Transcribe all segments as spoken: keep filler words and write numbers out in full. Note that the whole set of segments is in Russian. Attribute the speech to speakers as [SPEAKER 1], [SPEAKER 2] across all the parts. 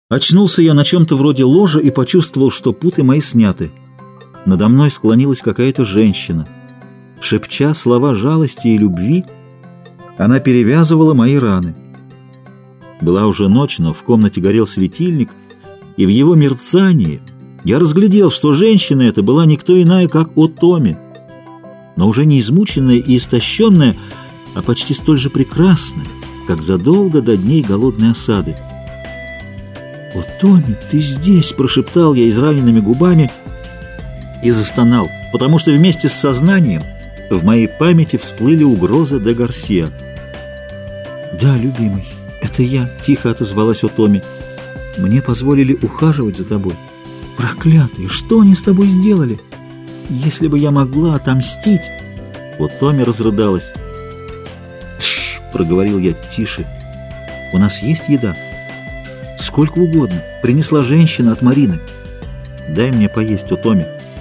[SPEAKER 1] Очнулся я на чем-то вроде ложа и почувствовал, что путы мои сняты. Надо мной склонилась какая-то женщина. Шепча слова жалости и любви, она перевязывала мои раны. Была уже ночь, но в комнате горел светильник, и в его мерцании я разглядел, что женщина эта была никто иная, как Отоми, но уже не измученная и истощенная, а почти столь же прекрасная, как задолго до дней голодной осады. «О, Томми, ты здесь!» — прошептал я израненными губами и застонал, потому что вместе с сознанием в моей памяти всплыли угрозы де Гарсия. «Да, любимый, это я», — тихо отозвалась о Томми. «Мне позволили ухаживать за тобой. Проклятые, что они с тобой сделали? Если бы я могла отомстить...» Вот Томми разрыдалась. «Тш!» — проговорил я тише. «У нас есть еда?» «Сколько угодно. Принесла женщина от Марины». «Дай мне поесть, о Томми».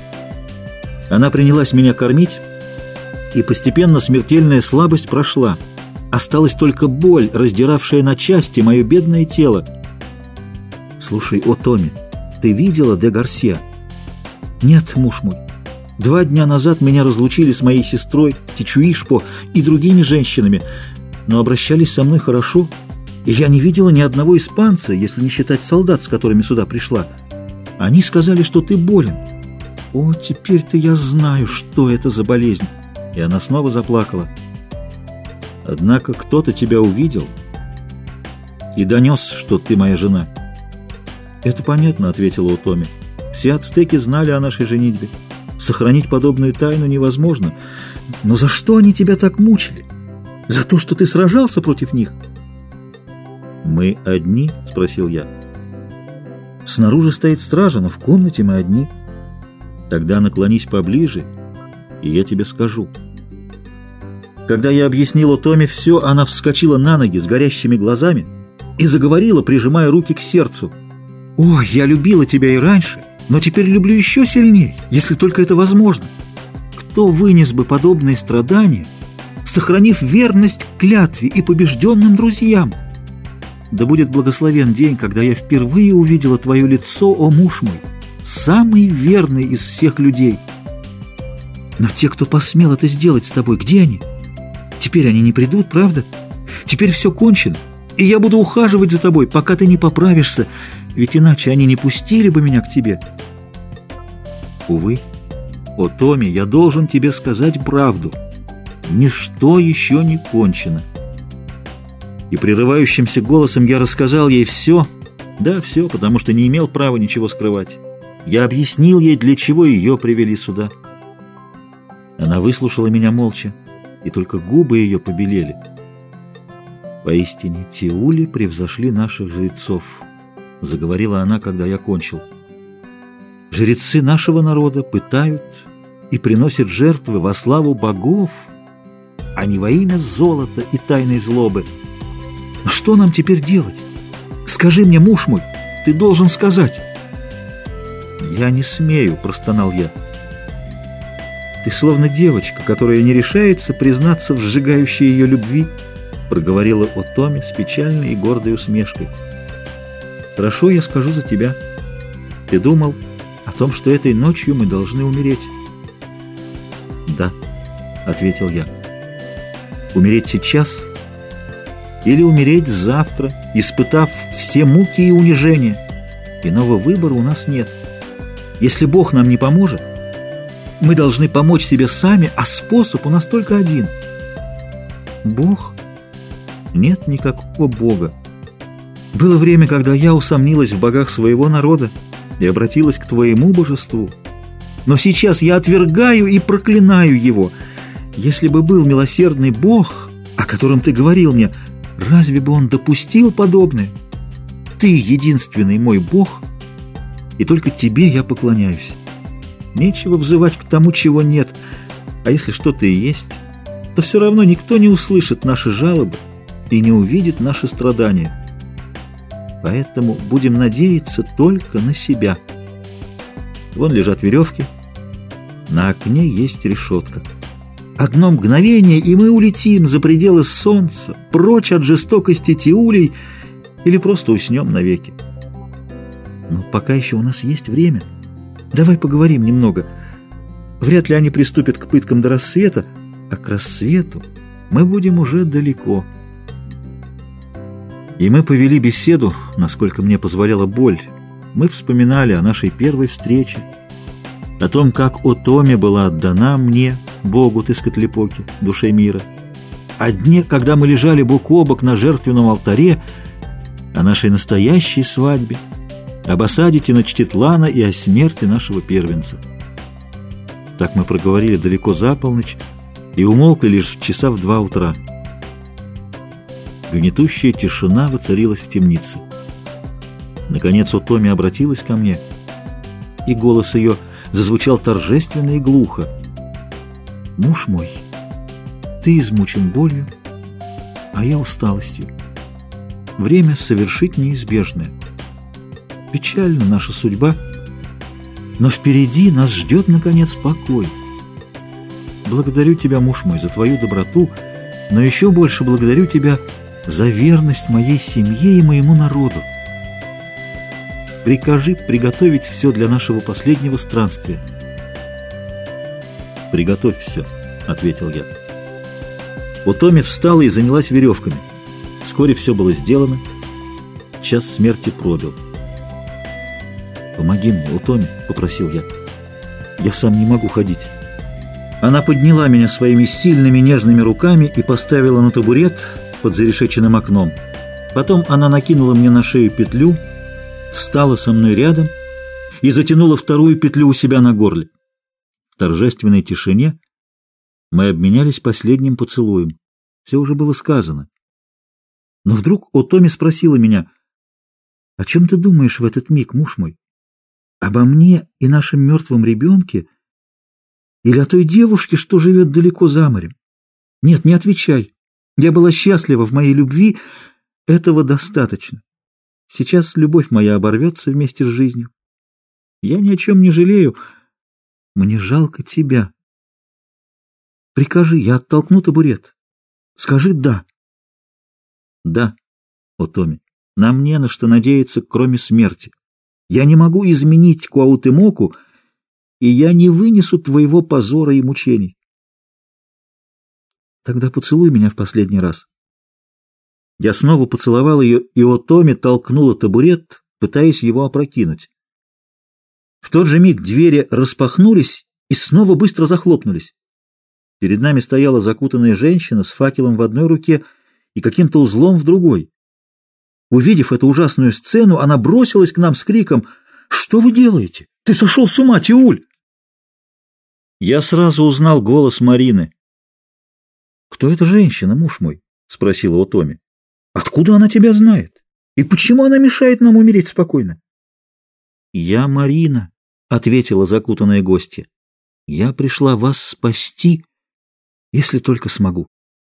[SPEAKER 1] Она принялась меня кормить, и постепенно смертельная слабость прошла. Осталась только боль, раздиравшая на части мое бедное тело. «Слушай, о Томми, ты видела де Гарсия?» «Нет, муж мой. Два дня назад меня разлучили с моей сестрой Тичуишпо и другими женщинами, но обращались со мной хорошо, и я не видела ни одного испанца, если не считать солдат, с которыми сюда пришла. Они сказали, что ты болен. О, теперь-то я знаю, что это за болезнь». И она снова заплакала. «Однако кто-то тебя увидел и донес, что ты моя жена». «Это понятно», — ответила Отоми. «Все ацтеки знали о нашей женитьбе. Сохранить подобную тайну невозможно. Но за что они тебя так мучили? За то, что ты сражался против них?» «Мы одни?» — спросил я. «Снаружи стоит стража, но в комнате мы одни». «Тогда наклонись поближе, и я тебе скажу». Когда я объяснил Отоми все, она вскочила на ноги с горящими глазами и заговорила, прижимая руки к сердцу. «О, я любила тебя и раньше, но теперь люблю еще сильнее, если только это возможно. Кто вынес бы подобные страдания, сохранив верность клятве и побежденным друзьям? Да будет благословен день, когда я впервые увидела твое лицо, о муж мой, самый верный из всех людей. Но те, кто посмел это сделать с тобой, где они? Теперь они не придут, правда? Теперь все кончено, и я буду ухаживать за тобой, пока ты не поправишься, ведь иначе они не пустили бы меня к тебе». «Увы, о Томми, я должен тебе сказать правду. Ничто еще не кончено». И прерывающимся голосом я рассказал ей все, да, все, потому что не имел права ничего скрывать. Я объяснил ей, для чего ее привели сюда. Она выслушала меня молча, и только губы ее побелели. «Поистине, Тиули превзошли наших жрецов», — заговорила она, когда я кончил. «Жрецы нашего народа пытают и приносят жертвы во славу богов, а не во имя золота и тайной злобы. Но что нам теперь делать? Скажи мне, муж мой, ты должен сказать». «Я не смею», — простонал я. «Ты словно девочка, которая не решается признаться в сжигающей ее любви», — проговорила Отоми с печальной и гордой усмешкой. «Хорошо, я скажу за тебя. Ты думал о том, что этой ночью мы должны умереть?» «Да», — ответил я. «Умереть сейчас или умереть завтра, испытав все муки и унижения? Иного выбора у нас нет. Если Бог нам не поможет, мы должны помочь себе сами, а способ у нас только один». «Бог? Нет никакого Бога. Было время, когда я усомнилась в богах своего народа и обратилась к твоему божеству. Но сейчас я отвергаю и проклинаю его. Если бы был милосердный Бог, о котором ты говорил мне, разве бы он допустил подобное? Ты единственный мой Бог, и только тебе я поклоняюсь. Нечего взывать к тому, чего нет, а если что-то и есть, то все равно никто не услышит наши жалобы и не увидит наши страдания. Поэтому будем надеяться только на себя. Вон лежат веревки, на окне есть решетка. Одно мгновение, и мы улетим за пределы солнца, прочь от жестокости Тиулей, или просто уснем навеки. Но пока еще у нас есть время. Давай поговорим немного. Вряд ли они приступят к пыткам до рассвета, а к рассвету мы будем уже далеко. И мы повели беседу, насколько мне позволяла боль. Мы вспоминали о нашей первой встрече, о том, как Отоми была отдана мне, Богу Тескатлипоки, душе мира, о дне, когда мы лежали бок о бок на жертвенном алтаре, о нашей настоящей свадьбе, об осаде Теночтитлана и о смерти нашего первенца. Так мы проговорили далеко за полночь и умолкли лишь часа в два утра. Гнетущая тишина воцарилась в темнице. Наконец Отоми обратилась ко мне, и голос ее зазвучал торжественно и глухо. «Муж мой, ты измучен болью, а я усталостью. Время совершить неизбежное. Печальна наша судьба, но впереди нас ждет, наконец, покой. Благодарю тебя, муж мой, за твою доброту, но еще больше благодарю тебя за верность моей семье и моему народу. Прикажи приготовить все для нашего последнего странствия». «Приготовь все», — ответил я. Отоми встала и занялась веревками. Вскоре все было сделано. Час смерти пробил. «Помоги мне, Отоми», — попросил я. «Я сам не могу ходить». Она подняла меня своими сильными нежными руками и поставила на табурет под зарешеченным окном. Потом она накинула мне на шею петлю, встала со мной рядом и затянула вторую петлю у себя на горле. В торжественной тишине мы обменялись последним поцелуем. Все уже было сказано. Но вдруг Отоми спросила меня: «О чем ты думаешь в этот миг, муж мой? Обо мне и нашем мертвом ребенке? Или о той девушке, что живет далеко за морем? Нет, не отвечай. Я была счастлива в моей любви. Этого достаточно. Сейчас любовь моя оборвется вместе с жизнью. Я ни о чем не жалею. Мне жалко тебя. Прикажи, я оттолкну табурет. Скажи «да». «Да, Отоми, нам не на что надеяться, кроме смерти. Я не могу изменить Куаутемоку, и я не вынесу твоего позора и мучений. Тогда поцелуй меня в последний раз». Я снова поцеловал ее, и Отоми толкнула табурет, пытаясь его опрокинуть. В тот же миг двери распахнулись и снова быстро захлопнулись. Перед нами стояла закутанная женщина с факелом в одной руке и каким-то узлом в другой. Увидев эту ужасную сцену, она бросилась к нам с криком: «Что вы делаете? Ты сошел с ума, Тиуль!» Я сразу узнал голос Марины. «Кто эта женщина, муж мой?» — спросила Отоми. «Откуда она тебя знает? И почему она мешает нам умереть спокойно?» «Я Марина», — ответила закутанная гостья. «Я пришла вас спасти, если только смогу».